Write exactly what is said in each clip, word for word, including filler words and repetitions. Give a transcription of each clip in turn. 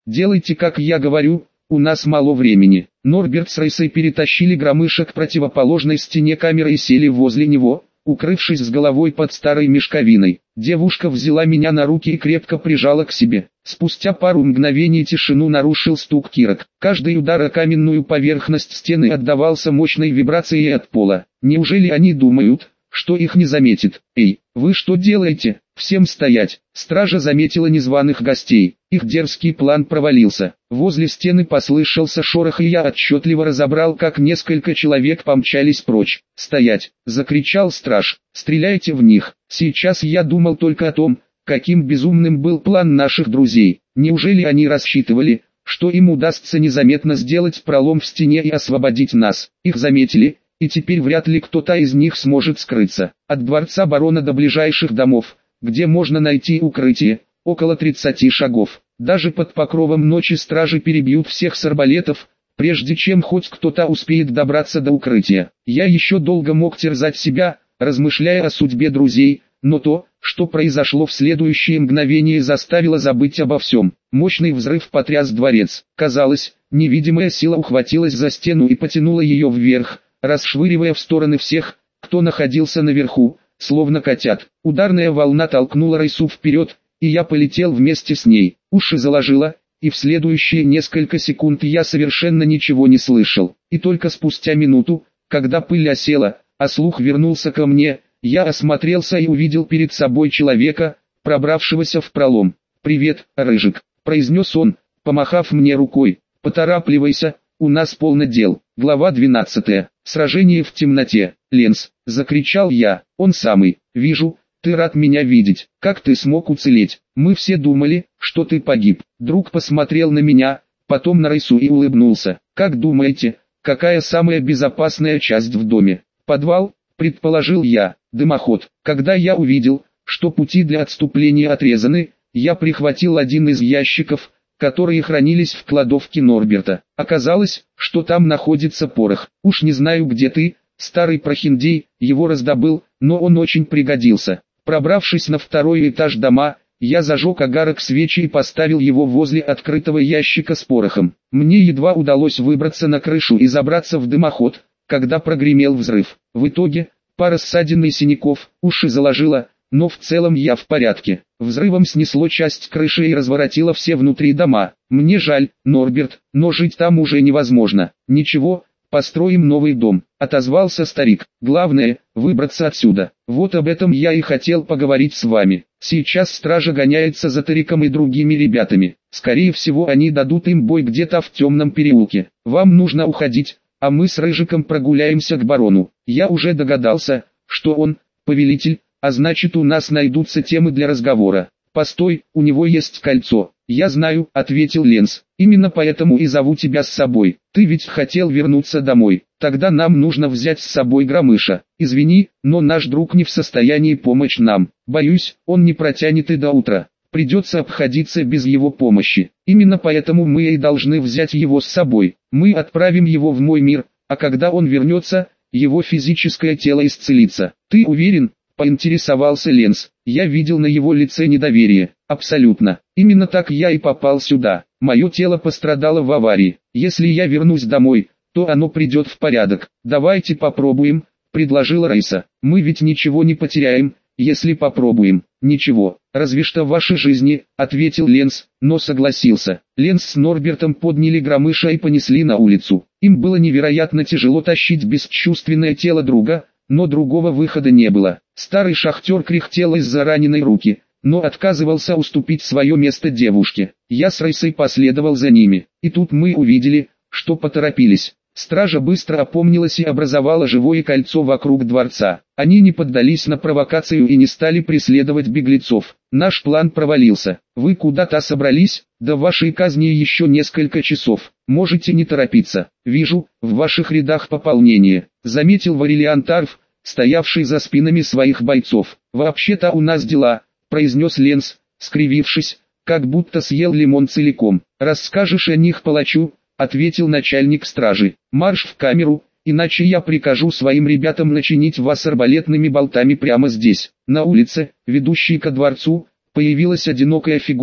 делайте как я говорю, у нас мало времени. Норберт с Рейсой перетащили Громыша к противоположной стене камеры и сели возле него, укрывшись с головой под старой мешковиной. Девушка взяла меня на руки и крепко прижала к себе. Спустя пару мгновений тишину нарушил стук кирок. Каждый удар о каменную поверхность стены отдавался мощной вибрацией от пола. Неужели они думают, что их не заметит? Эй, вы что делаете? Всем стоять! Стража заметила незваных гостей. Их дерзкий план провалился. Возле стены послышался шорох, и я отчетливо разобрал, как несколько человек помчались прочь. «Стоять!» — закричал страж. «Стреляйте в них!» Сейчас я думал только о том, каким безумным был план наших друзей. Неужели они рассчитывали, что им удастся незаметно сделать пролом в стене и освободить нас? Их заметили, и теперь вряд ли кто-то из них сможет скрыться. От дворца барона до ближайших домов, где можно найти укрытие, около тридцати шагов. Даже под покровом ночи стражи перебьют всех с арбалетов, прежде чем хоть кто-то успеет добраться до укрытия. Я еще долго мог терзать себя, размышляя о судьбе друзей, но то, что произошло в следующее мгновение, заставило забыть обо всем. Мощный взрыв потряс дворец. Казалось, невидимая сила ухватилась за стену и потянула ее вверх, расшвыривая в стороны всех, кто находился наверху, словно котят. Ударная волна толкнула Рейсу вперед, и я полетел вместе с ней. Уши заложило, и в следующие несколько секунд я совершенно ничего не слышал. И только спустя минуту, когда пыль осела, а слух вернулся ко мне, я осмотрелся и увидел перед собой человека, пробравшегося в пролом. «Привет, Рыжик», — произнес он, помахав мне рукой. «Поторапливайся, у нас полно дел». Глава двенадцатая. Сражение в темноте. «Ленс», — закричал я, — «он самый. Вижу, ты рад меня видеть. Как ты смог уцелеть? Мы все думали, что ты погиб». Друг посмотрел на меня, потом на Рейсу и улыбнулся. «Как думаете, какая самая безопасная часть в доме?» «Подвал», — предположил я. «Дымоход». Когда я увидел, что пути для отступления отрезаны, я прихватил один из ящиков, которые хранились в кладовке Норберта. Оказалось, что там находится порох. Уж не знаю, где ты, старый прохиндей, его раздобыл, но он очень пригодился. Пробравшись на второй этаж дома, я зажег огарок свечи и поставил его возле открытого ящика с порохом. Мне едва удалось выбраться на крышу и забраться в дымоход, когда прогремел взрыв. В итоге, пара ссадин и синяков, уши заложило, но в целом я в порядке. Взрывом снесло часть крыши и разворотило все внутри дома. Мне жаль, Норберт, но жить там уже невозможно. Ничего, построим новый дом, отозвался старик. Главное, выбраться отсюда. Вот об этом я и хотел поговорить с вами. Сейчас стража гоняется за Тариком и другими ребятами. Скорее всего, они дадут им бой где-то в темном переулке. Вам нужно уходить, а мы с Рыжиком прогуляемся к барону. Я уже догадался, что он повелитель, а значит, у нас найдутся темы для разговора. Постой, у него есть кольцо. Я знаю, ответил Ленс. Именно поэтому и зову тебя с собой. Ты ведь хотел вернуться домой. Тогда нам нужно взять с собой Громыша. Извини, но наш друг не в состоянии помочь нам. Боюсь, он не протянет и до утра. Придется обходиться без его помощи. Именно поэтому мы и должны взять его с собой. Мы отправим его в мой мир, а когда он вернется, его физическое тело исцелится. Ты уверен? Поинтересовался Ленс. Я видел на его лице недоверие. Абсолютно. Именно так я и попал сюда. Мое тело пострадало в аварии. Если я вернусь домой, то оно придет в порядок. Давайте попробуем, предложила Рейса. Мы ведь ничего не потеряем, если попробуем. Ничего, разве что ваши жизни, ответил Ленс, но согласился. Ленс с Норбертом подняли Громыша и понесли на улицу. Им было невероятно тяжело тащить бесчувственное тело друга, но другого выхода не было. Старый шахтер кряхтел из-за раненой руки, но отказывался уступить свое место девушке. Я с Рейсой последовал за ними, и тут мы увидели, что поторопились. Стража быстро опомнилась и образовала живое кольцо вокруг дворца. Они не поддались на провокацию и не стали преследовать беглецов. Наш план провалился. Вы куда-то собрались? До вашей казни еще несколько часов. Можете не торопиться. Вижу, в ваших рядах пополнение, заметил Варилиан Тарф, стоявший за спинами своих бойцов. Вообще-то у нас дела, произнес Ленс, скривившись, как будто съел лимон целиком. Расскажешь о них палачу? Ответил начальник стражи. Марш в камеру, иначе я прикажу своим ребятам начинить вас арбалетными болтами прямо здесь. На улице, ведущей ко дворцу, появилась одинокая фигура,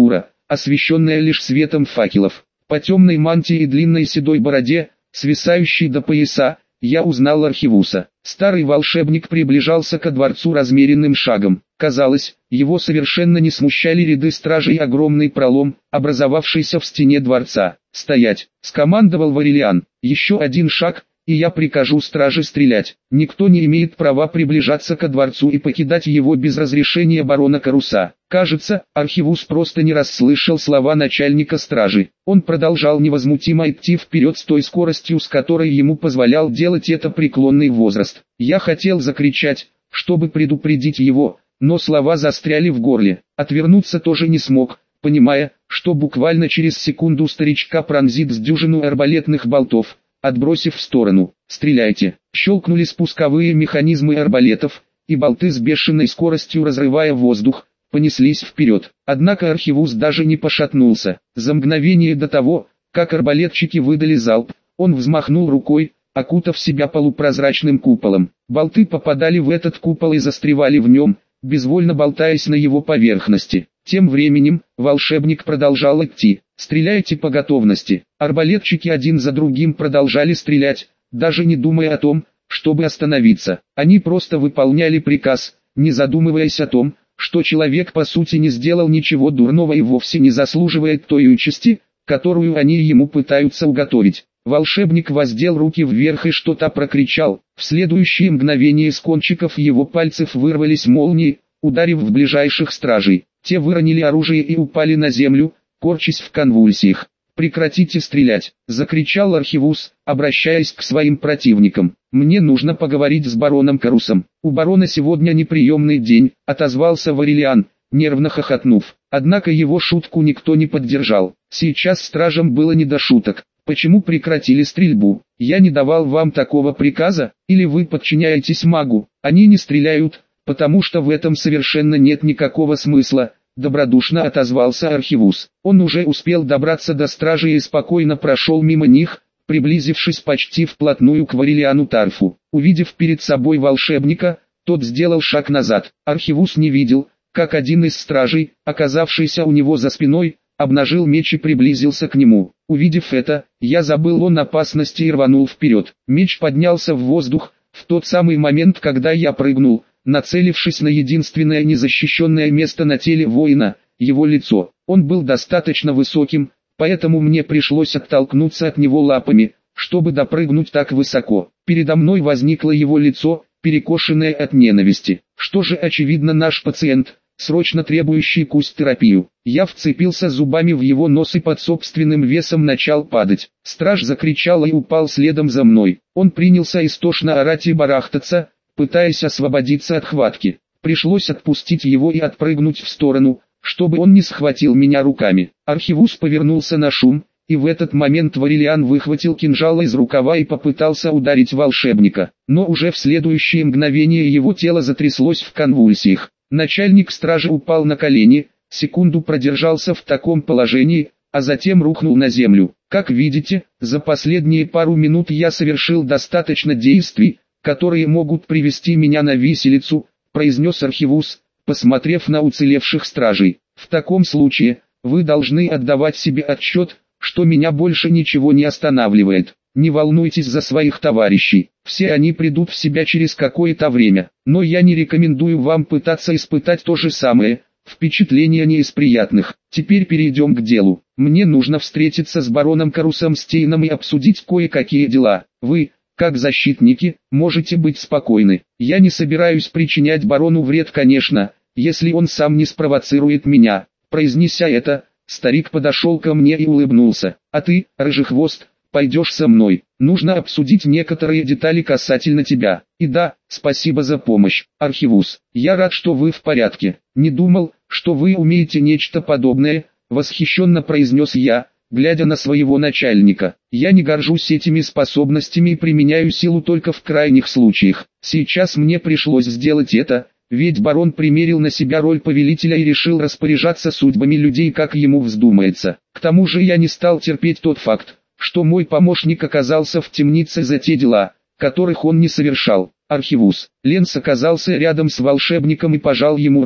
освещенная лишь светом факелов. По темной мантии и длинной седой бороде, свисающей до пояса, я узнал Архивуса. Старый волшебник приближался ко дворцу размеренным шагом. Казалось, его совершенно не смущали ряды стражей и огромный пролом, образовавшийся в стене дворца. «Стоять!» — скомандовал Варилиан. «Еще один шаг, и я прикажу страже стрелять. Никто не имеет права приближаться ко дворцу и покидать его без разрешения барона Каруса». Кажется, Архивус просто не расслышал слова начальника стражи. Он продолжал невозмутимо идти вперед с той скоростью, с которой ему позволял делать это преклонный возраст. Я хотел закричать, чтобы предупредить его, но слова застряли в горле. Отвернуться тоже не смог, понимая, что буквально через секунду старичка пронзит с дюжину арбалетных болтов, отбросив в сторону. «Стреляйте!» Щелкнули спусковые механизмы арбалетов, и болты с бешеной скоростью, разрывая воздух, понеслись вперед. Однако Архивус даже не пошатнулся. За мгновение до того, как арбалетчики выдали залп, он взмахнул рукой, окутав себя полупрозрачным куполом. Болты попадали в этот купол и застревали в нем, безвольно болтаясь на его поверхности. Тем временем, волшебник продолжал идти. «Стреляйте по готовности». Арбалетчики один за другим продолжали стрелять, даже не думая о том, чтобы остановиться. Они просто выполняли приказ, не задумываясь о том, что человек по сути не сделал ничего дурного и вовсе не заслуживает той участи, которую они ему пытаются уготовить. Волшебник воздел руки вверх и что-то прокричал. В следующее мгновение с кончиков его пальцев вырвались молнии, ударив в ближайших стражей. Те выронили оружие и упали на землю, корчась в конвульсиях. «Прекратите стрелять!» — закричал Архивус, обращаясь к своим противникам. «Мне нужно поговорить с бароном Карусом. У барона сегодня неприемный день», — отозвался Варилиан, нервно хохотнув. Однако его шутку никто не поддержал. Сейчас стражам было не до шуток. «Почему прекратили стрельбу? Я не давал вам такого приказа, или вы подчиняетесь магу?» «Они не стреляют, потому что в этом совершенно нет никакого смысла», — добродушно отозвался Архивус. Он уже успел добраться до стражи и спокойно прошел мимо них, приблизившись почти вплотную к Варилиану Тарфу. Увидев перед собой волшебника, тот сделал шаг назад. Архивус не видел, как один из стражей, оказавшийся у него за спиной, обнажил меч и приблизился к нему. Увидев это, я забыл о опасности и рванул вперед. Меч поднялся в воздух, в тот самый момент, когда я прыгнул, нацелившись на единственное незащищенное место на теле воина, его лицо. Он был достаточно высоким, поэтому мне пришлось оттолкнуться от него лапами, чтобы допрыгнуть так высоко. Передо мной возникло его лицо, перекошенное от ненависти. Что же, очевидно, наш пациент, срочно требующий куст-терапию. Я вцепился зубами в его нос и под собственным весом начал падать. Страж закричал и упал следом за мной. Он принялся истошно орать и барахтаться, пытаясь освободиться от хватки. Пришлось отпустить его и отпрыгнуть в сторону, чтобы он не схватил меня руками. Архивус повернулся на шум, и в этот момент Варилиан выхватил кинжал из рукава и попытался ударить волшебника. Но уже в следующее мгновение его тело затряслось в конвульсиях. Начальник стражи упал на колени, секунду продержался в таком положении, а затем рухнул на землю. Как видите, за последние пару минут я совершил достаточно действий, которые могут привести меня на виселицу, произнес Архивус, посмотрев на уцелевших стражей. В таком случае, вы должны отдавать себе отчет, что меня больше ничего не останавливает. Не волнуйтесь за своих товарищей, все они придут в себя через какое-то время, но я не рекомендую вам пытаться испытать то же самое, впечатления не из приятных. Теперь перейдем к делу. Мне нужно встретиться с бароном Карусом Стейном и обсудить кое-какие дела. Вы, как защитники, можете быть спокойны. Я не собираюсь причинять барону вред, конечно, если он сам не спровоцирует меня. Произнеся это, старик подошел ко мне и улыбнулся. А ты, рыжий хвост, пойдешь со мной. Нужно обсудить некоторые детали касательно тебя. И да, спасибо за помощь, Архивус. Я рад, что вы в порядке. Не думал, что вы умеете нечто подобное, восхищенно произнес я, глядя на своего начальника. Я не горжусь этими способностями и применяю силу только в крайних случаях. Сейчас мне пришлось сделать это, ведь барон примерил на себя роль повелителя и решил распоряжаться судьбами людей, как ему вздумается. К тому же я не стал терпеть тот факт, что мой помощник оказался в темнице за те дела, которых он не совершал. Архивус. Ленс оказался рядом с волшебником и пожал ему руку.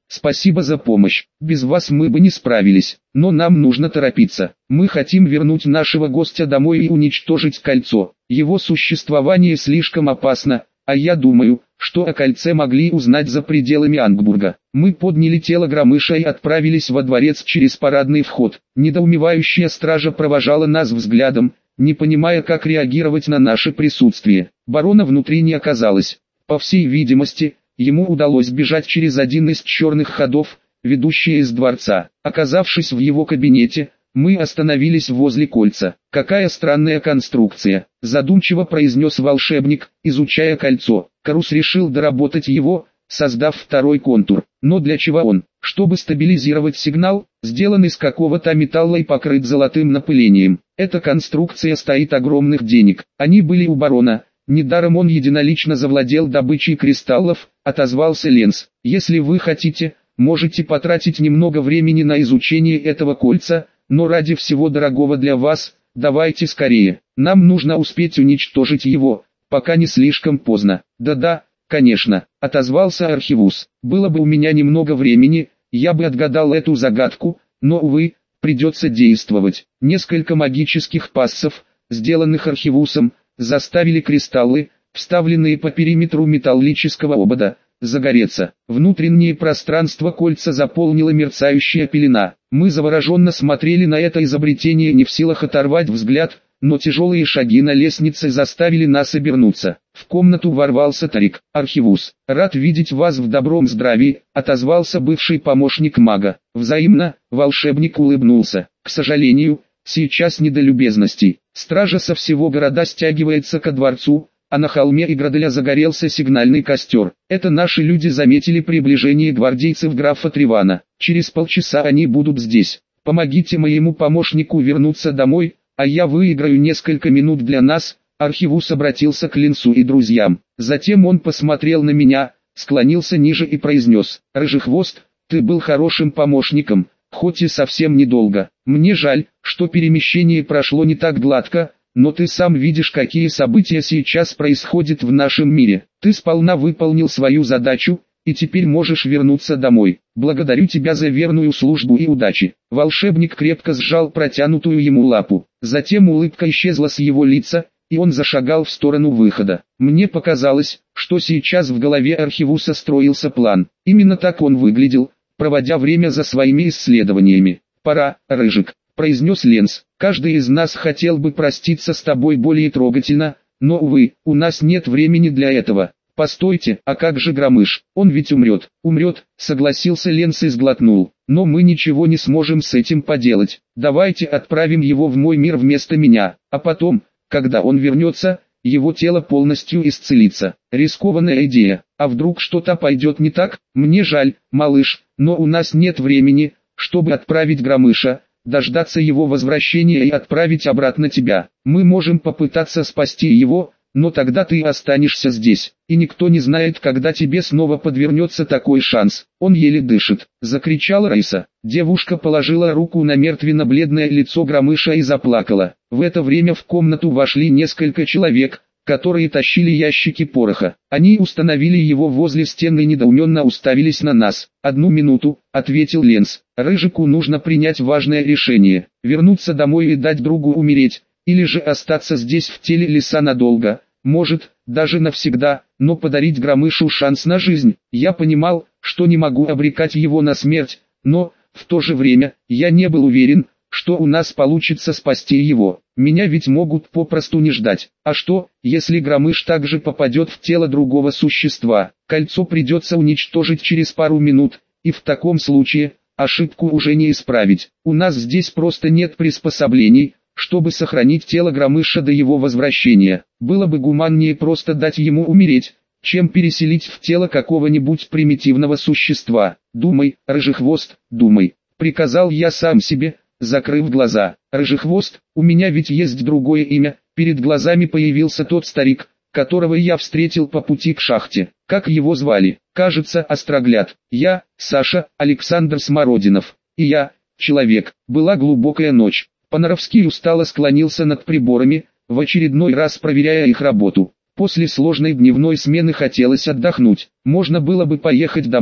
спасибо за помощь. Без вас мы бы не справились, но нам нужно торопиться. Мы хотим вернуть нашего гостя домой и уничтожить кольцо. Его существование слишком опасно, а я думаю, что о кольце могли узнать за пределами Ангбурга. Мы подняли тело Громыша и отправились во дворец через парадный вход. Недоумевающая стража провожала нас взглядом, не понимая, как реагировать на наше присутствие. Барона внутри не оказалось. По всей видимости, ему удалось бежать через один из черных ходов, ведущие из дворца. Оказавшись в его кабинете, мы остановились возле кольца. «Какая странная конструкция», — задумчиво произнес волшебник, изучая кольцо. Карус решил доработать его, создав второй контур. Но для чего он? Чтобы стабилизировать сигнал, сделан из какого-то металла и покрыт золотым напылением. Эта конструкция стоит огромных денег. Они были у барона. Недаром он единолично завладел добычей кристаллов, отозвался Ленс. Если вы хотите, можете потратить немного времени на изучение этого кольца, но ради всего дорогого для вас, давайте скорее. Нам нужно успеть уничтожить его, пока не слишком поздно. Да-да, конечно, отозвался Архивус. Было бы у меня немного времени, я бы отгадал эту загадку, но, увы, придется действовать. Несколько магических пассов, сделанных Архивусом, заставили кристаллы, вставленные по периметру металлического обода, загореться. Внутреннее пространство кольца заполнила мерцающая пелена. Мы завороженно смотрели на это изобретение, не в силах оторвать взгляд, но тяжелые шаги на лестнице заставили нас обернуться. В комнату ворвался Тарик. «Архивус, рад видеть вас в добром здравии», — отозвался бывший помощник мага. «Взаимно», — волшебник улыбнулся. «К сожалению, сейчас не до любезностей. Стража со всего города стягивается ко дворцу, а на холме Играделя загорелся сигнальный костер. Это наши люди заметили приближение гвардейцев графа Тривана. Через полчаса они будут здесь. Помогите моему помощнику вернуться домой, а я выиграю несколько минут для нас». Архивус обратился к Ленсу и друзьям. Затем он посмотрел на меня, склонился ниже и произнес: «Рыжехвост, ты был хорошим помощником, хоть и совсем недолго. Мне жаль, что перемещение прошло не так гладко, но ты сам видишь, какие события сейчас происходят в нашем мире. Ты сполна выполнил свою задачу, и теперь можешь вернуться домой. Благодарю тебя за верную службу и удачи». Волшебник крепко сжал протянутую ему лапу. Затем улыбка исчезла с его лица, и он зашагал в сторону выхода. Мне показалось, что сейчас в голове Архивуса строился план. Именно так он выглядел, проводя время за своими исследованиями. «Пора, Рыжик», — произнес Ленс. «Каждый из нас хотел бы проститься с тобой более трогательно, но, увы, у нас нет времени для этого». «Постойте, а как же Громыш? Он ведь умрет». «Умрет», — согласился Ленс и сглотнул. «Но мы ничего не сможем с этим поделать. Давайте отправим его в мой мир вместо меня, а потом, когда он вернется, его тело полностью исцелится». Рискованная идея. А вдруг что-то пойдет не так? Мне жаль, малыш, но у нас нет времени, чтобы отправить Громыша, дождаться его возвращения и отправить обратно тебя. Мы можем попытаться спасти его, но тогда ты останешься здесь, и никто не знает, когда тебе снова подвернется такой шанс. Он еле дышит, закричала Раиса. Девушка положила руку на мертвенно-бледное лицо Громыша и заплакала. В это время в комнату вошли несколько человек, которые тащили ящики пороха. Они установили его возле стены и недоуменно уставились на нас. «Одну минуту», — ответил Ленс. «Рыжику нужно принять важное решение. Вернуться домой и дать другу умереть, или же остаться здесь в теле лиса надолго, может, даже навсегда, но подарить Громышу шанс на жизнь». Я понимал, что не могу обрекать его на смерть, но, в то же время, я не был уверен, что у нас получится спасти его. Меня ведь могут попросту не ждать. А что, если Громыш также попадет в тело другого существа? Кольцо придется уничтожить через пару минут, и в таком случае, ошибку уже не исправить. У нас здесь просто нет приспособлений, чтобы сохранить тело Громыша до его возвращения. Было бы гуманнее просто дать ему умереть, чем переселить в тело какого-нибудь примитивного существа. «Думай, Рыжехвост, думай», — приказал я сам себе, закрыв глаза. «Рыжехвост, у меня ведь есть другое имя». Перед глазами появился тот старик, которого я встретил по пути к шахте. Как его звали? Кажется, Острогляд. Я, Саша, Александр Смородинов. И я, человек. Была глубокая ночь. Понаровский устало склонился над приборами, в очередной раз проверяя их работу. После сложной дневной смены хотелось отдохнуть. Можно было бы поехать домой,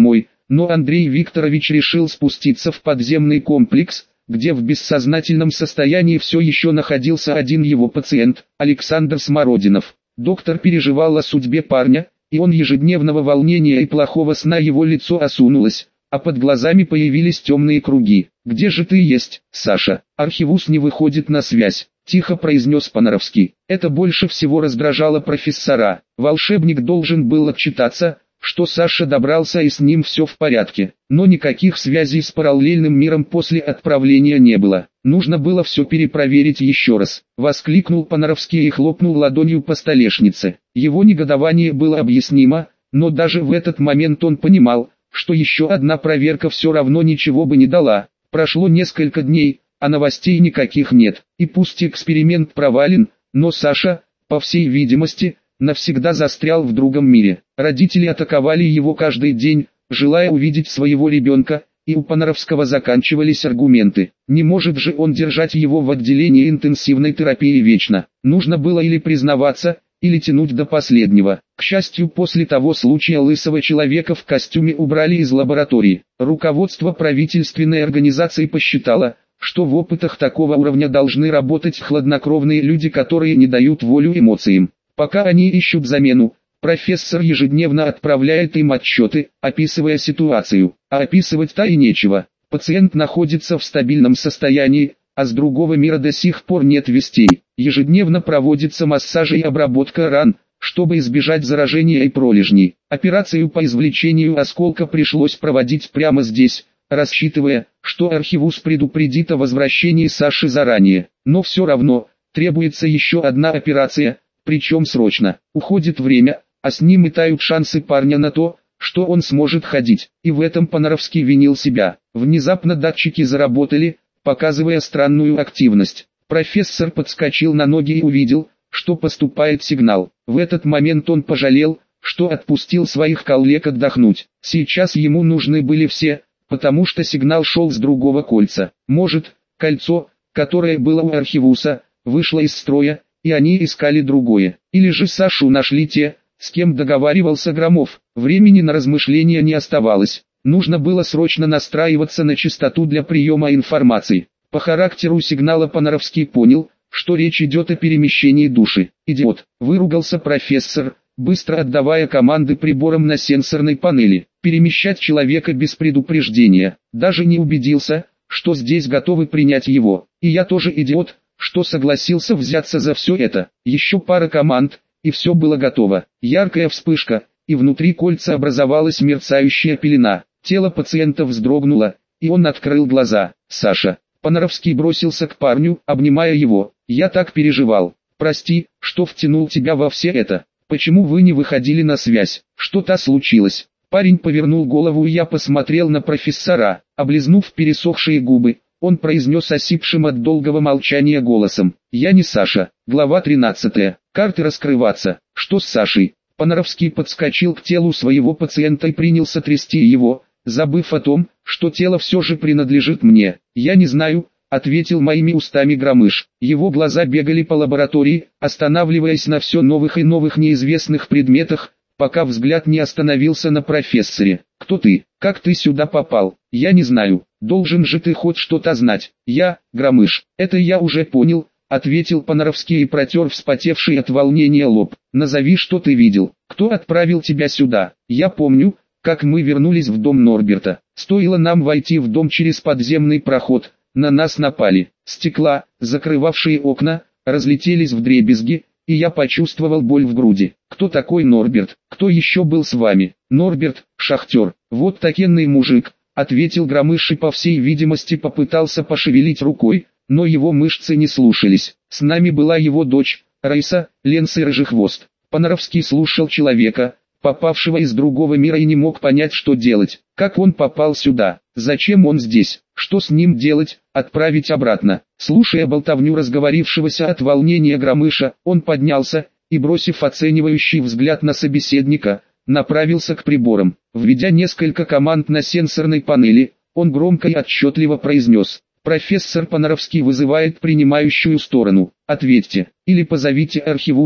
но Андрей Викторович решил спуститься в подземный комплекс, где в бессознательном состоянии все еще находился один его пациент, Александр Смородинов. Доктор переживал о судьбе парня, и он ежедневного волнения и плохого сна его лицо осунулось, а под глазами появились темные круги. «Где же ты есть, Саша?» «Архивус не выходит на связь», — тихо произнес Понаровский. Это больше всего раздражало профессора. Волшебник должен был отчитаться, что Саша добрался и с ним все в порядке, но никаких связей с параллельным миром после отправления не было. Нужно было все перепроверить еще раз. Воскликнул Понаровский и хлопнул ладонью по столешнице. Его негодование было объяснимо, но даже в этот момент он понимал, что еще одна проверка все равно ничего бы не дала. Прошло несколько дней, а новостей никаких нет. И пусть эксперимент провален, но Саша, по всей видимости, навсегда застрял в другом мире. Родители атаковали его каждый день, желая увидеть своего ребенка, и у Понаровского заканчивались аргументы. Не может же он держать его в отделении интенсивной терапии вечно. Нужно было или признаваться, или тянуть до последнего. К счастью, после того случая лысого человека в костюме убрали из лаборатории. Руководство правительственной организации посчитало, что в опытах такого уровня должны работать хладнокровные люди, которые не дают волю эмоциям. Пока они ищут замену, профессор ежедневно отправляет им отчеты, описывая ситуацию. А описывать-то и нечего. Пациент находится в стабильном состоянии, а с другого мира до сих пор нет вестей. Ежедневно проводится массаж и обработка ран, чтобы избежать заражения и пролежней. Операцию по извлечению осколка пришлось проводить прямо здесь, рассчитывая, что Архивус предупредит о возвращении Саши заранее. Но все равно, требуется еще одна операция, причем срочно. Уходит время, а с ним и тают шансы парня на то, что он сможет ходить. И в этом Понаровский винил себя. Внезапно датчики заработали, показывая странную активность. Профессор подскочил на ноги и увидел, что поступает сигнал. В этот момент он пожалел, что отпустил своих коллег отдохнуть. Сейчас ему нужны были все, потому что сигнал шел с другого кольца. Может, кольцо, которое было у Архивуса, вышло из строя, и они искали другое. Или же Сашу нашли те, с кем договаривался Громов. Времени на размышления не оставалось. Нужно было срочно настраиваться на частоту для приема информации. По характеру сигнала Понаровский понял, что речь идет о перемещении души. «Идиот!» – выругался профессор, быстро отдавая команды приборам на сенсорной панели. Перемещать человека без предупреждения. Даже не убедился, что здесь готовы принять его. И я тоже идиот, что согласился взяться за все это. Еще пара команд, и все было готово. Яркая вспышка, и внутри кольца образовалась мерцающая пелена. Тело пациента вздрогнуло, и он открыл глаза. «Саша!» Понаровский бросился к парню, обнимая его. «Я так переживал. Прости, что втянул тебя во все это. Почему вы не выходили на связь? Что-то случилось?» Парень повернул голову, и я посмотрел на профессора. Облизнув пересохшие губы, он произнес осипшим от долгого молчания голосом: «Я не Саша». Глава тринадцатая. Карты раскрываться. Что с Сашей? Понаровский подскочил к телу своего пациента и принялся трясти его, забыв о том, что тело все же принадлежит мне. «Я не знаю», — ответил моими устами Громыш. Его глаза бегали по лаборатории, останавливаясь на все новых и новых неизвестных предметах, пока взгляд не остановился на профессоре. «Кто ты? Как ты сюда попал? Я не знаю. Должен же ты хоть что-то знать». «Я, Громыш, это я уже понял», — ответил Понаровский и протер вспотевший от волнения лоб. «Назови, что ты видел. Кто отправил тебя сюда?» «Я помню, как мы вернулись в дом Норберта. Стоило нам войти в дом через подземный проход, на нас напали. Стекла, закрывавшие окна, разлетелись вдребезги, и я почувствовал боль в груди. Кто такой Норберт? Кто еще был с вами?» «Норберт, шахтер. Вот такенный мужик», — ответил Громыш и по всей видимости попытался пошевелить рукой, но его мышцы не слушались. «С нами была его дочь, Раиса, Ленса и Рыжехвост». Понаровский слушал человека, попавшего из другого мира, и не мог понять, что делать. Как он попал сюда? Зачем он здесь? Что с ним делать? Отправить обратно? Слушая болтовню разговорившегося от волнения Громыша, он поднялся и, бросив оценивающий взгляд на собеседника, направился к приборам. Введя несколько команд на сенсорной панели, он громко и отчетливо произнес: «Профессор Понаровский вызывает принимающую сторону. Ответьте, или позовите Архивуса,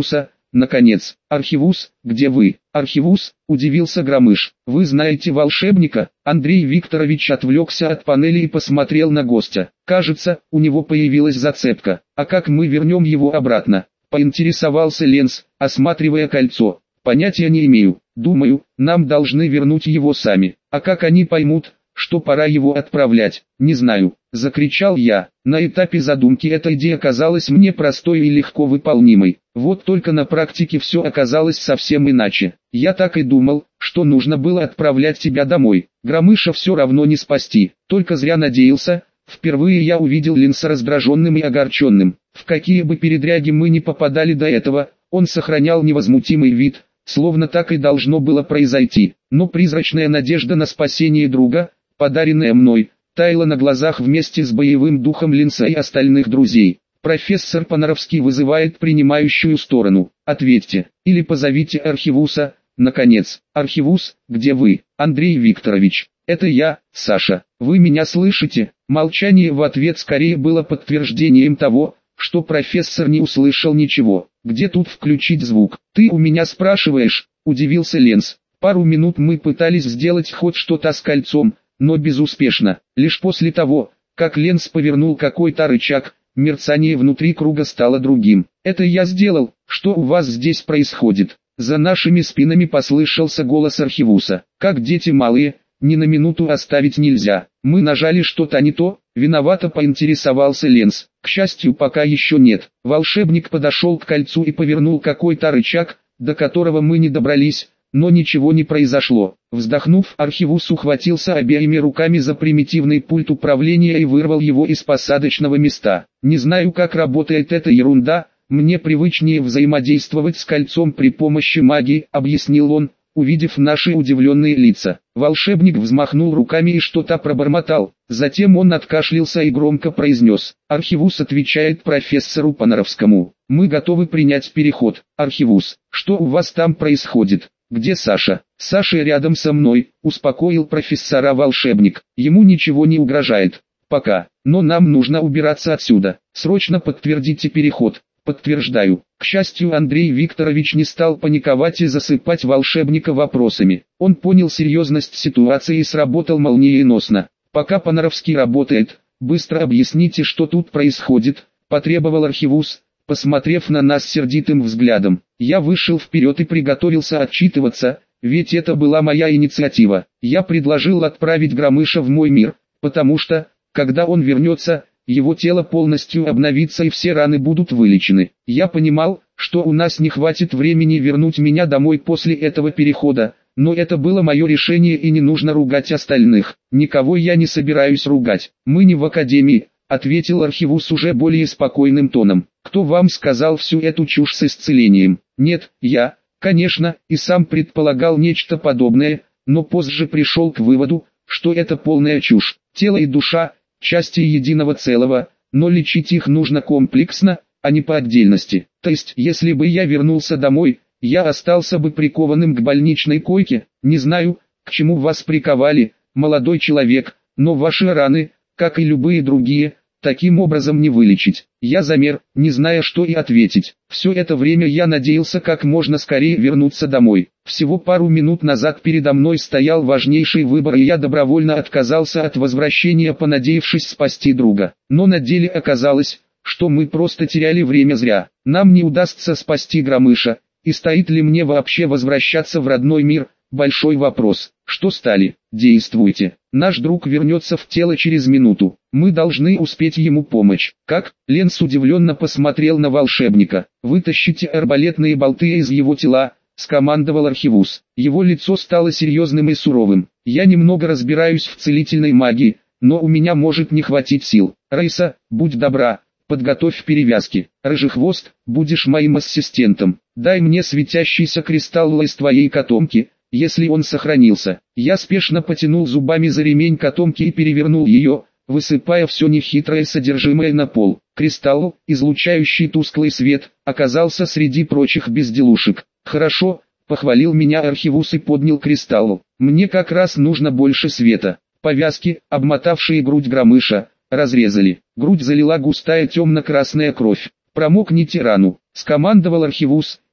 наконец. Архивус, где вы? Архивус, удивился Громыш. Вы знаете волшебника? Андрей Викторович отвлекся от панели и посмотрел на гостя. Кажется, у него появилась зацепка. А как мы вернем его обратно? Поинтересовался Ленс, осматривая кольцо. Понятия не имею. Думаю, нам должны вернуть его сами. А как они поймут, что пора его отправлять? Не знаю, закричал я. На этапе задумки эта идея казалась мне простой и легко выполнимой. Вот только на практике все оказалось совсем иначе. Я так и думал, что нужно было отправлять тебя домой. Громыша все равно не спасти. Только зря надеялся. Впервые я увидел Ленса раздраженным и огорченным. В какие бы передряги мы ни попадали до этого, он сохранял невозмутимый вид, словно так и должно было произойти. Но призрачная надежда на спасение друга, подаренная мной, таяла на глазах вместе с боевым духом Ленса и остальных друзей. Профессор Понаровский вызывает принимающую сторону. Ответьте, или позовите Архивуса. Наконец, Архивус, где вы? Андрей Викторович, это я, Саша. Вы меня слышите? Молчание в ответ скорее было подтверждением того, что профессор не услышал ничего. Где тут включить звук? Ты у меня спрашиваешь? Удивился Ленс. Пару минут мы пытались сделать хоть что-то с кольцом, но безуспешно. Лишь после того, как Ленс повернул какой-то рычаг, мерцание внутри круга стало другим. Это я сделал. Что у вас здесь происходит? За нашими спинами послышался голос Архивуса. Как дети малые, ни на минуту оставить нельзя. Мы нажали что-то не то, виновато поинтересовался Ленс. К счастью, пока еще нет. Волшебник подошел к кольцу и повернул какой-то рычаг, до которого мы не добрались, но ничего не произошло. Вздохнув, Архивус ухватился обеими руками за примитивный пульт управления и вырвал его из посадочного места. Не знаю, как работает эта ерунда, мне привычнее взаимодействовать с кольцом при помощи магии, объяснил он, увидев наши удивленные лица. Волшебник взмахнул руками и что-то пробормотал. Затем он откашлялся и громко произнес. Архивус отвечает профессору Понаровскому. Мы готовы принять переход. Архивус, что у вас там происходит? Где Саша? Саша рядом со мной, успокоил профессора волшебник. Ему ничего не угрожает. Пока. Но нам нужно убираться отсюда. Срочно подтвердите переход. Подтверждаю. К счастью, Андрей Викторович не стал паниковать и засыпать волшебника вопросами. Он понял серьезность ситуации и сработал молниеносно. Пока Понаровский работает, быстро объясните, что тут происходит, потребовал Архивус, посмотрев на нас сердитым взглядом. Я вышел вперед и приготовился отчитываться, ведь это была моя инициатива. Я предложил отправить Громыша в мой мир, потому что, когда он вернется, его тело полностью обновится и все раны будут вылечены. Я понимал, что у нас не хватит времени вернуть меня домой после этого перехода, но это было мое решение и не нужно ругать остальных. Никого я не собираюсь ругать. Мы не в академии, ответил Архивус уже более спокойным тоном. Кто вам сказал всю эту чушь с исцелением? Нет, я, конечно, и сам предполагал нечто подобное, но позже пришел к выводу, что это полная чушь. Тело и душа – части единого целого, но лечить их нужно комплексно, а не по отдельности. То есть, если бы я вернулся домой, я остался бы прикованным к больничной койке. Не знаю, к чему вас приковали, молодой человек, но ваши раны, как и любые другие, таким образом не вылечить. Я замер, не зная, что и ответить. Все это время я надеялся как можно скорее вернуться домой. Всего пару минут назад передо мной стоял важнейший выбор, и я добровольно отказался от возвращения, понадеявшись спасти друга. Но на деле оказалось, что мы просто теряли время зря. Нам не удастся спасти Громыша, и стоит ли мне вообще возвращаться в родной мир? Большой вопрос. Что стали? Действуйте. Наш друг вернется в тело через минуту. Мы должны успеть ему помочь. Как? Ленс удивленно посмотрел на волшебника. Вытащите арбалетные болты из его тела, скомандовал Архивус. Его лицо стало серьезным и суровым. Я немного разбираюсь в целительной магии, но у меня может не хватить сил. Рейса, будь добра, подготовь перевязки. Рыжехвост, будешь моим ассистентом. Дай мне светящийся кристалл из твоей котомки, если он сохранился. Я спешно потянул зубами за ремень котомки и перевернул ее, высыпая все нехитрое содержимое на пол. Кристалл, излучающий тусклый свет, оказался среди прочих безделушек. «Хорошо», — похвалил меня Архивус и поднял кристалл. «Мне как раз нужно больше света». Повязки, обмотавшие грудь Громыша, разрезали. Грудь залила густая темно-красная кровь. «Промокните рану», — скомандовал Архивус,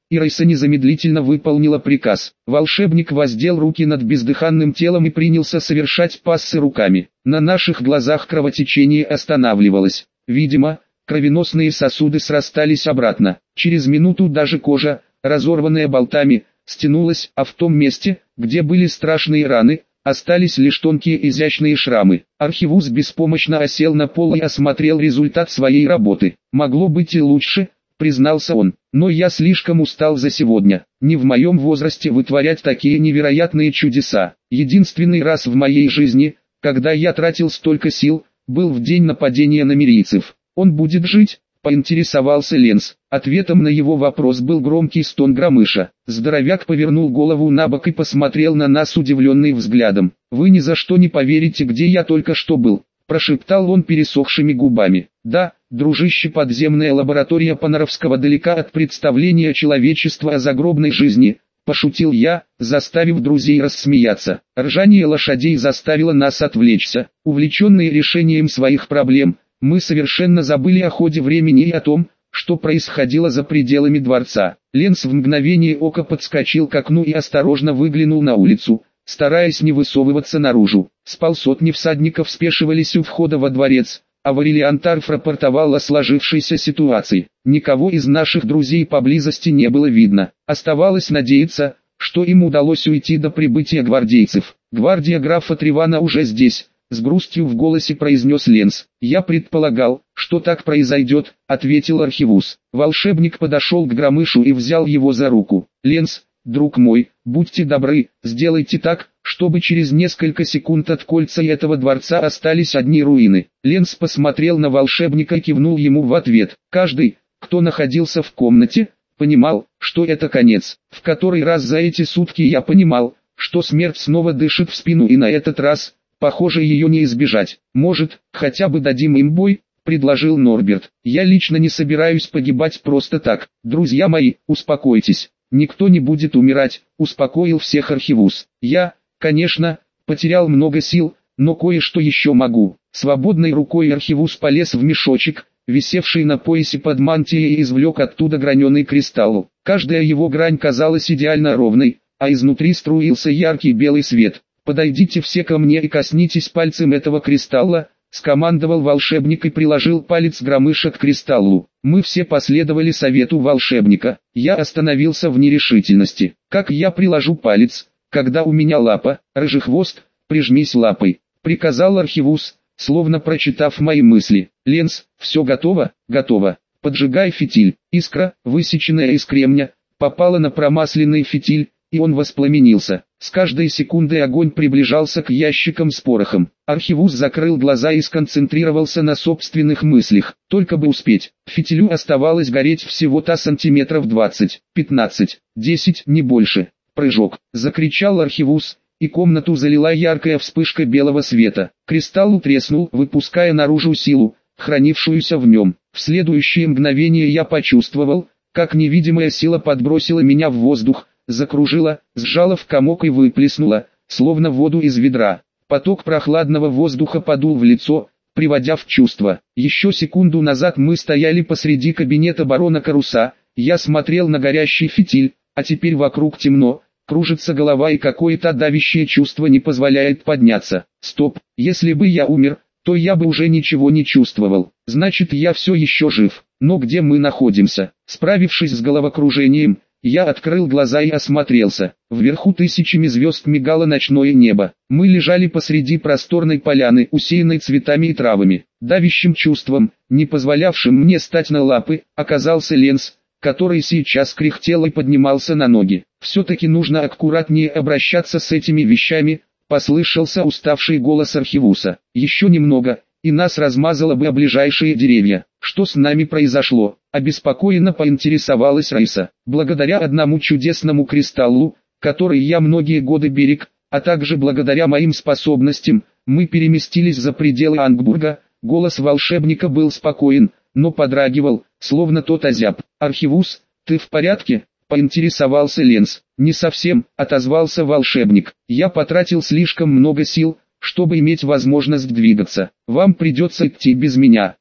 и Райса незамедлительно выполнила приказ. Волшебник воздел руки над бездыханным телом и принялся совершать пассы руками. На наших глазах кровотечение останавливалось. Видимо, кровеносные сосуды срастались обратно. Через минуту даже кожа, разорванная болтами, стянулась, а в том месте, где были страшные раны, остались лишь тонкие изящные шрамы. Архивус беспомощно осел на пол и осмотрел результат своей работы. «Могло быть и лучше», — признался он, — «но я слишком устал за сегодня. Не в моем возрасте вытворять такие невероятные чудеса. Единственный раз в моей жизни, когда я тратил столько сил, был в день нападения на мирийцев. Он будет жить?» — поинтересовался Ленс. Ответом на его вопрос был громкий стон Громыша. Здоровяк повернул голову на бок и посмотрел на нас удивленным взглядом. «Вы ни за что не поверите, где я только что был», — прошептал он пересохшими губами. «Да, дружище, подземная лаборатория Понаровского далека от представления человечества о загробной жизни», — пошутил я, заставив друзей рассмеяться. Ржание лошадей заставило нас отвлечься. Увлеченные решением своих проблем, мы совершенно забыли о ходе времени и о том, что происходило за пределами дворца. Ленс в мгновение ока подскочил к окну и осторожно выглянул на улицу, стараясь не высовываться наружу. С полсотни всадников спешивались у входа во дворец, а Варилиан Тарф рапортовал о сложившейся ситуации. Никого из наших друзей поблизости не было видно. Оставалось надеяться, что им удалось уйти до прибытия гвардейцев. «Гвардия графа Тривана уже здесь», — с грустью в голосе произнес Ленс. «Я предполагал, что так произойдет», — ответил Архивус. Волшебник подошел к Громышу и взял его за руку. «Ленс, друг мой, будьте добры, сделайте так, чтобы через несколько секунд от кольца этого дворца остались одни руины». Ленс посмотрел на волшебника и кивнул ему в ответ. Каждый, кто находился в комнате, понимал, что это конец. В который раз за эти сутки я понимал, что смерть снова дышит в спину, и на этот раз, похоже, ее не избежать. «Может, хотя бы дадим им бой?» — предложил Норберт. «Я лично не собираюсь погибать просто так. Друзья мои, успокойтесь. Никто не будет умирать», — успокоил всех Архивус. «Я, конечно, потерял много сил, но кое-что еще могу». Свободной рукой Архивус полез в мешочек, висевший на поясе под мантией, и извлек оттуда граненый кристалл. Каждая его грань казалась идеально ровной, а изнутри струился яркий белый свет. «Подойдите все ко мне и коснитесь пальцем этого кристалла», — скомандовал волшебник и приложил палец Громыша к кристаллу. Мы все последовали совету волшебника. Я остановился в нерешительности. «Как я приложу палец, когда у меня лапа?» «Рыжехвост, прижмись лапой», — приказал Архивус, словно прочитав мои мысли. «Ленс, все готово?» «Готово. Поджигай фитиль». Искра, высеченная из кремня, попала на промасленный фитиль, и он воспламенился. С каждой секундой огонь приближался к ящикам с порохом. Архивус закрыл глаза и сконцентрировался на собственных мыслях. Только бы успеть. Фитилю оставалось гореть всего-то сантиметров двадцать, пятнадцать, десять, не больше. «Прыжок!» — закричал Архивус, и комнату залила яркая вспышка белого света. Кристалл треснул, выпуская наружу силу, хранившуюся в нем. В следующее мгновение я почувствовал, как невидимая сила подбросила меня в воздух, закружила, сжала в комок и выплеснула, словно воду из ведра. Поток прохладного воздуха подул в лицо, приводя в чувство. Еще секунду назад мы стояли посреди кабинета барона Каруса, я смотрел на горящий фитиль, а теперь вокруг темно, кружится голова и какое-то давящее чувство не позволяет подняться. Стоп, если бы я умер, то я бы уже ничего не чувствовал. Значит, я все еще жив. Но где мы находимся? Справившись с головокружением, я открыл глаза и осмотрелся. Вверху тысячами звезд мигало ночное небо. Мы лежали посреди просторной поляны, усеянной цветами и травами. Давящим чувством, не позволявшим мне стать на лапы, оказался Ленс, который сейчас кряхтел и поднимался на ноги. «Все-таки нужно аккуратнее обращаться с этими вещами», — послышался уставший голос Архивуса. «Еще немного, и нас размазало бы о ближайшие деревья». «Что с нами произошло?» — обеспокоенно поинтересовалась Райса. «Благодаря одному чудесному кристаллу, который я многие годы берег, а также благодаря моим способностям, мы переместились за пределы Ангбурга». Голос волшебника был спокоен, но подрагивал, словно тот озяб. «Архивус, ты в порядке?» — поинтересовался Ленс. «Не совсем», — отозвался волшебник. «Я потратил слишком много сил, чтобы иметь возможность двигаться. Вам придется идти без меня».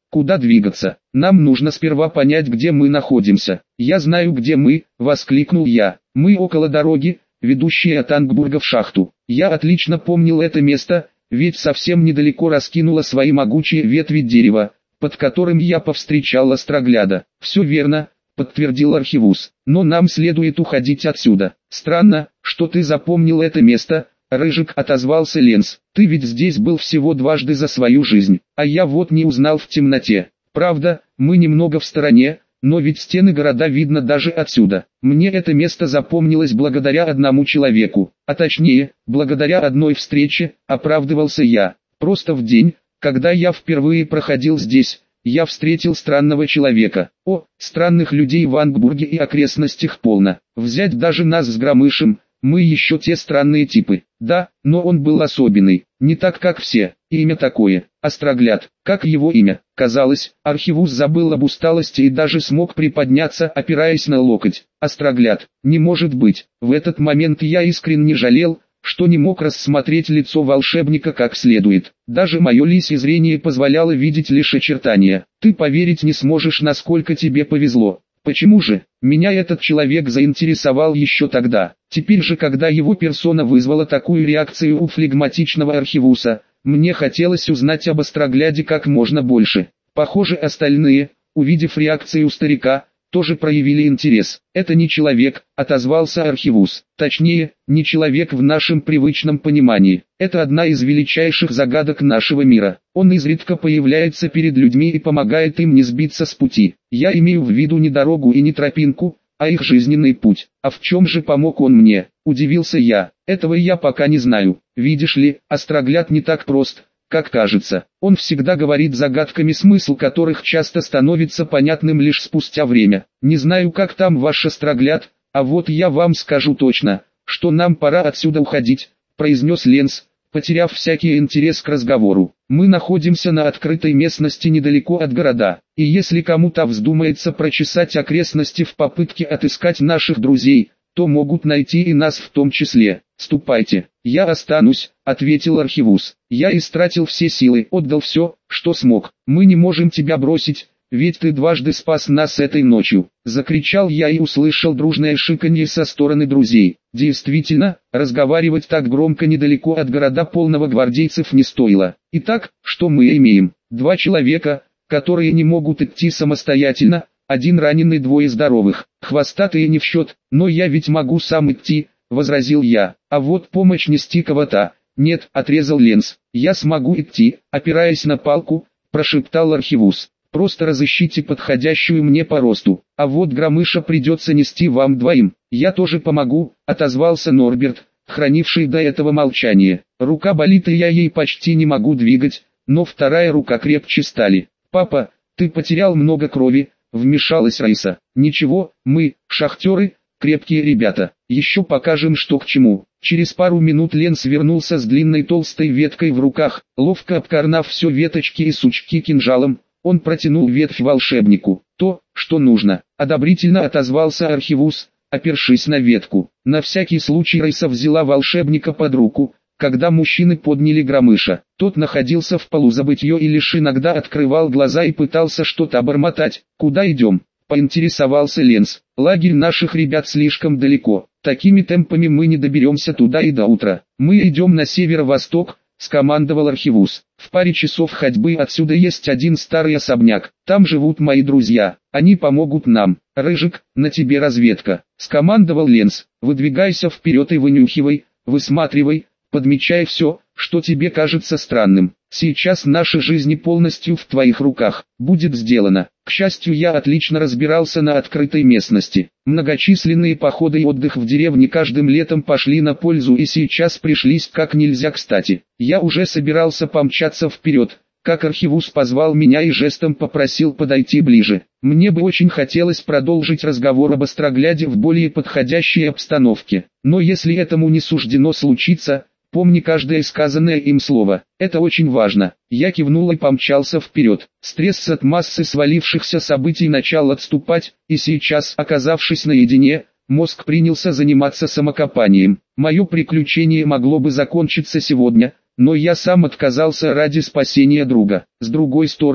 Куда двигаться? Нам нужно сперва понять, где мы находимся. Я знаю, где мы, воскликнул я. Мы около дороги, ведущей от Ангбурга в шахту. Я отлично помнил это место, ведь совсем недалеко раскинуло свои могучие ветви дерева, под которым я повстречал острогляда. Все верно, подтвердил Архивус, но нам следует уходить отсюда. Странно, что ты запомнил это место, Рыжик, отозвался Ленс. Ты ведь здесь был всего дважды за свою жизнь, а я вот не узнал в темноте. Правда, мы немного в стороне, но ведь стены города видно даже отсюда. Мне это место запомнилось благодаря одному человеку, а точнее, благодаря одной встрече, оправдывался я. Просто в день, когда я впервые проходил здесь, я встретил странного человека. О, странных людей в Ангбурге и окрестностях полно. Взять даже нас с Громышем, мы еще те странные типы. Да, но он был особенный, не так как все. Имя такое, Острогляд. Как его имя? Казалось, Архивус забыл об усталости и даже смог приподняться, опираясь на локоть. Острогляд. Не может быть. В этот момент я искренне жалел, что не мог рассмотреть лицо волшебника как следует. Даже мое лисье зрение позволяло видеть лишь очертания. Ты поверить не сможешь, насколько тебе повезло. Почему же? Меня этот человек заинтересовал еще тогда. Теперь же, когда его персона вызвала такую реакцию у флегматичного Архивуса, мне хотелось узнать об Острогляде как можно больше. Похоже, остальные, увидев реакцию старика, тоже проявили интерес. Это не человек, отозвался Архивус. Точнее, не человек в нашем привычном понимании. Это одна из величайших загадок нашего мира. Он изредка появляется перед людьми и помогает им не сбиться с пути. Я имею в виду не дорогу и не тропинку, а их жизненный путь. А в чем же помог он мне? Удивился я. Этого я пока не знаю. Видишь ли, Острогляд не так прост, как кажется. Он всегда говорит загадками, смысл которых часто становится понятным лишь спустя время. Не знаю, как там ваш Острогляд, а вот я вам скажу точно, что нам пора отсюда уходить, произнес Ленс, потеряв всякий интерес к разговору. Мы находимся на открытой местности недалеко от города, и если кому-то вздумается прочесать окрестности в попытке отыскать наших друзей, то могут найти и нас в том числе. Ступайте. Я останусь, ответил Архивус. Я истратил все силы, отдал все, что смог. Мы не можем тебя бросить, ведь ты дважды спас нас этой ночью. Закричал я и услышал дружное шиканье со стороны друзей. Действительно, разговаривать так громко недалеко от города полного гвардейцев не стоило. Итак, что мы имеем? Два человека, которые не могут идти самостоятельно, один раненый, двое здоровых. Хвостатые не в счет, но я ведь могу сам идти, возразил я. А вот помощь нести кого-то. Нет, отрезал Ленс. Я смогу идти, опираясь на палку, прошептал Архивус. Просто разыщите подходящую мне по росту. А вот Громыша придется нести вам двоим. Я тоже помогу, отозвался Норберт, хранивший до этого молчание. Рука болит и я ей почти не могу двигать, но вторая рука крепче стали. Папа, ты потерял много крови, вмешалась Раиса. Ничего, мы, шахтеры, крепкие ребята, еще покажем, что к чему. Через пару минут Ленс вернулся с длинной толстой веткой в руках, ловко обкорнав все веточки и сучки кинжалом. Он протянул ветвь волшебнику. То, что нужно. Одобрительно отозвался Архивус, опершись на ветку. На всякий случай Раиса взяла волшебника под руку, когда мужчины подняли Громыша. Тот находился в полузабытье и лишь иногда открывал глаза и пытался что-то бормотать. «Куда идем?» — поинтересовался Ленс. «Лагерь наших ребят слишком далеко. Такими темпами мы не доберемся туда и до утра. Мы идем на северо-восток», — скомандовал Архивус. «В паре часов ходьбы отсюда есть один старый особняк. Там живут мои друзья. Они помогут нам. Рыжик, на тебе разведка», — скомандовал Ленс. «Выдвигайся вперед и вынюхивай, высматривай, подмечай все, что тебе кажется странным. Сейчас наши жизни полностью в твоих руках. Будет сделано». К счастью, я отлично разбирался на открытой местности. Многочисленные походы и отдых в деревне каждым летом пошли на пользу и сейчас пришлись как нельзя кстати. Я уже собирался помчаться вперед, как Архивус позвал меня и жестом попросил подойти ближе. Мне бы очень хотелось продолжить разговор об Острогляде в более подходящей обстановке. Но если этому не суждено случиться, помни каждое сказанное им слово. Это очень важно. Я кивнул и помчался вперед. Стресс от массы свалившихся событий начал отступать, и сейчас, оказавшись наедине, мозг принялся заниматься самокопанием. Мое приключение могло бы закончиться сегодня, но я сам отказался ради спасения друга. С другой стороны,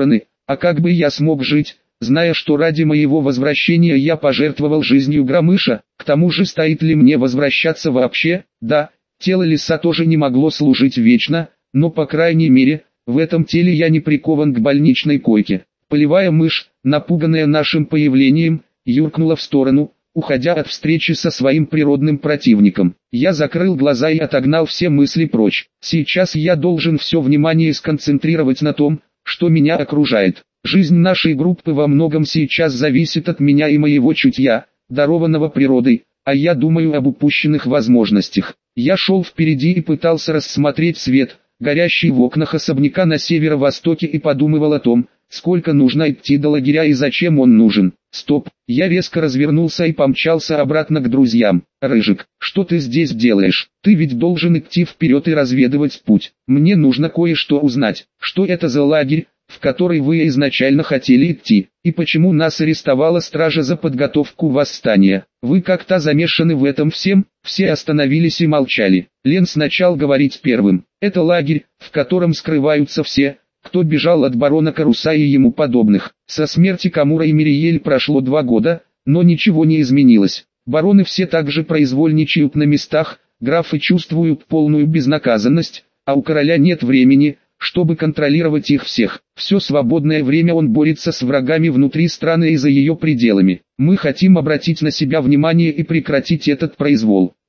А как бы я смог жить, зная, что ради моего возвращения я пожертвовал жизнью Громыша? К тому же, стоит ли мне возвращаться вообще? Да, тело лиса тоже не могло служить вечно, но по крайней мере, в этом теле я не прикован к больничной койке. Полевая мышь, напуганная нашим появлением, юркнула в сторону, уходя от встречи со своим природным противником. Я закрыл глаза и отогнал все мысли прочь. Сейчас я должен все внимание сконцентрировать на том, что меня окружает. Жизнь нашей группы во многом сейчас зависит от меня и моего чутья, дарованного природой, а я думаю об упущенных возможностях. Я шел впереди и пытался рассмотреть свет, горящий в окнах особняка на северо-востоке, и подумывал о том, сколько нужно идти до лагеря и зачем он нужен. Стоп, я резко развернулся и помчался обратно к друзьям. Рыжик, что ты здесь делаешь? Ты ведь должен идти вперед и разведывать путь. Мне нужно кое-что узнать. Что это за лагерь, в который вы изначально хотели идти, и почему нас арестовала стража за подготовку восстания? Вы как-то замешаны в этом всем? Все остановились и молчали. Ленс начал говорить первым. Это лагерь, в котором скрываются все, кто бежал от барона Каруса и ему подобных. Со смерти Камура и Мириэль прошло два года, но ничего не изменилось. Бароны все также произвольничают на местах, графы чувствуют полную безнаказанность, а у короля нет времени, чтобы контролировать их всех. Все свободное время он борется с врагами внутри страны и за ее пределами. Мы хотим обратить на себя внимание и прекратить этот произвол.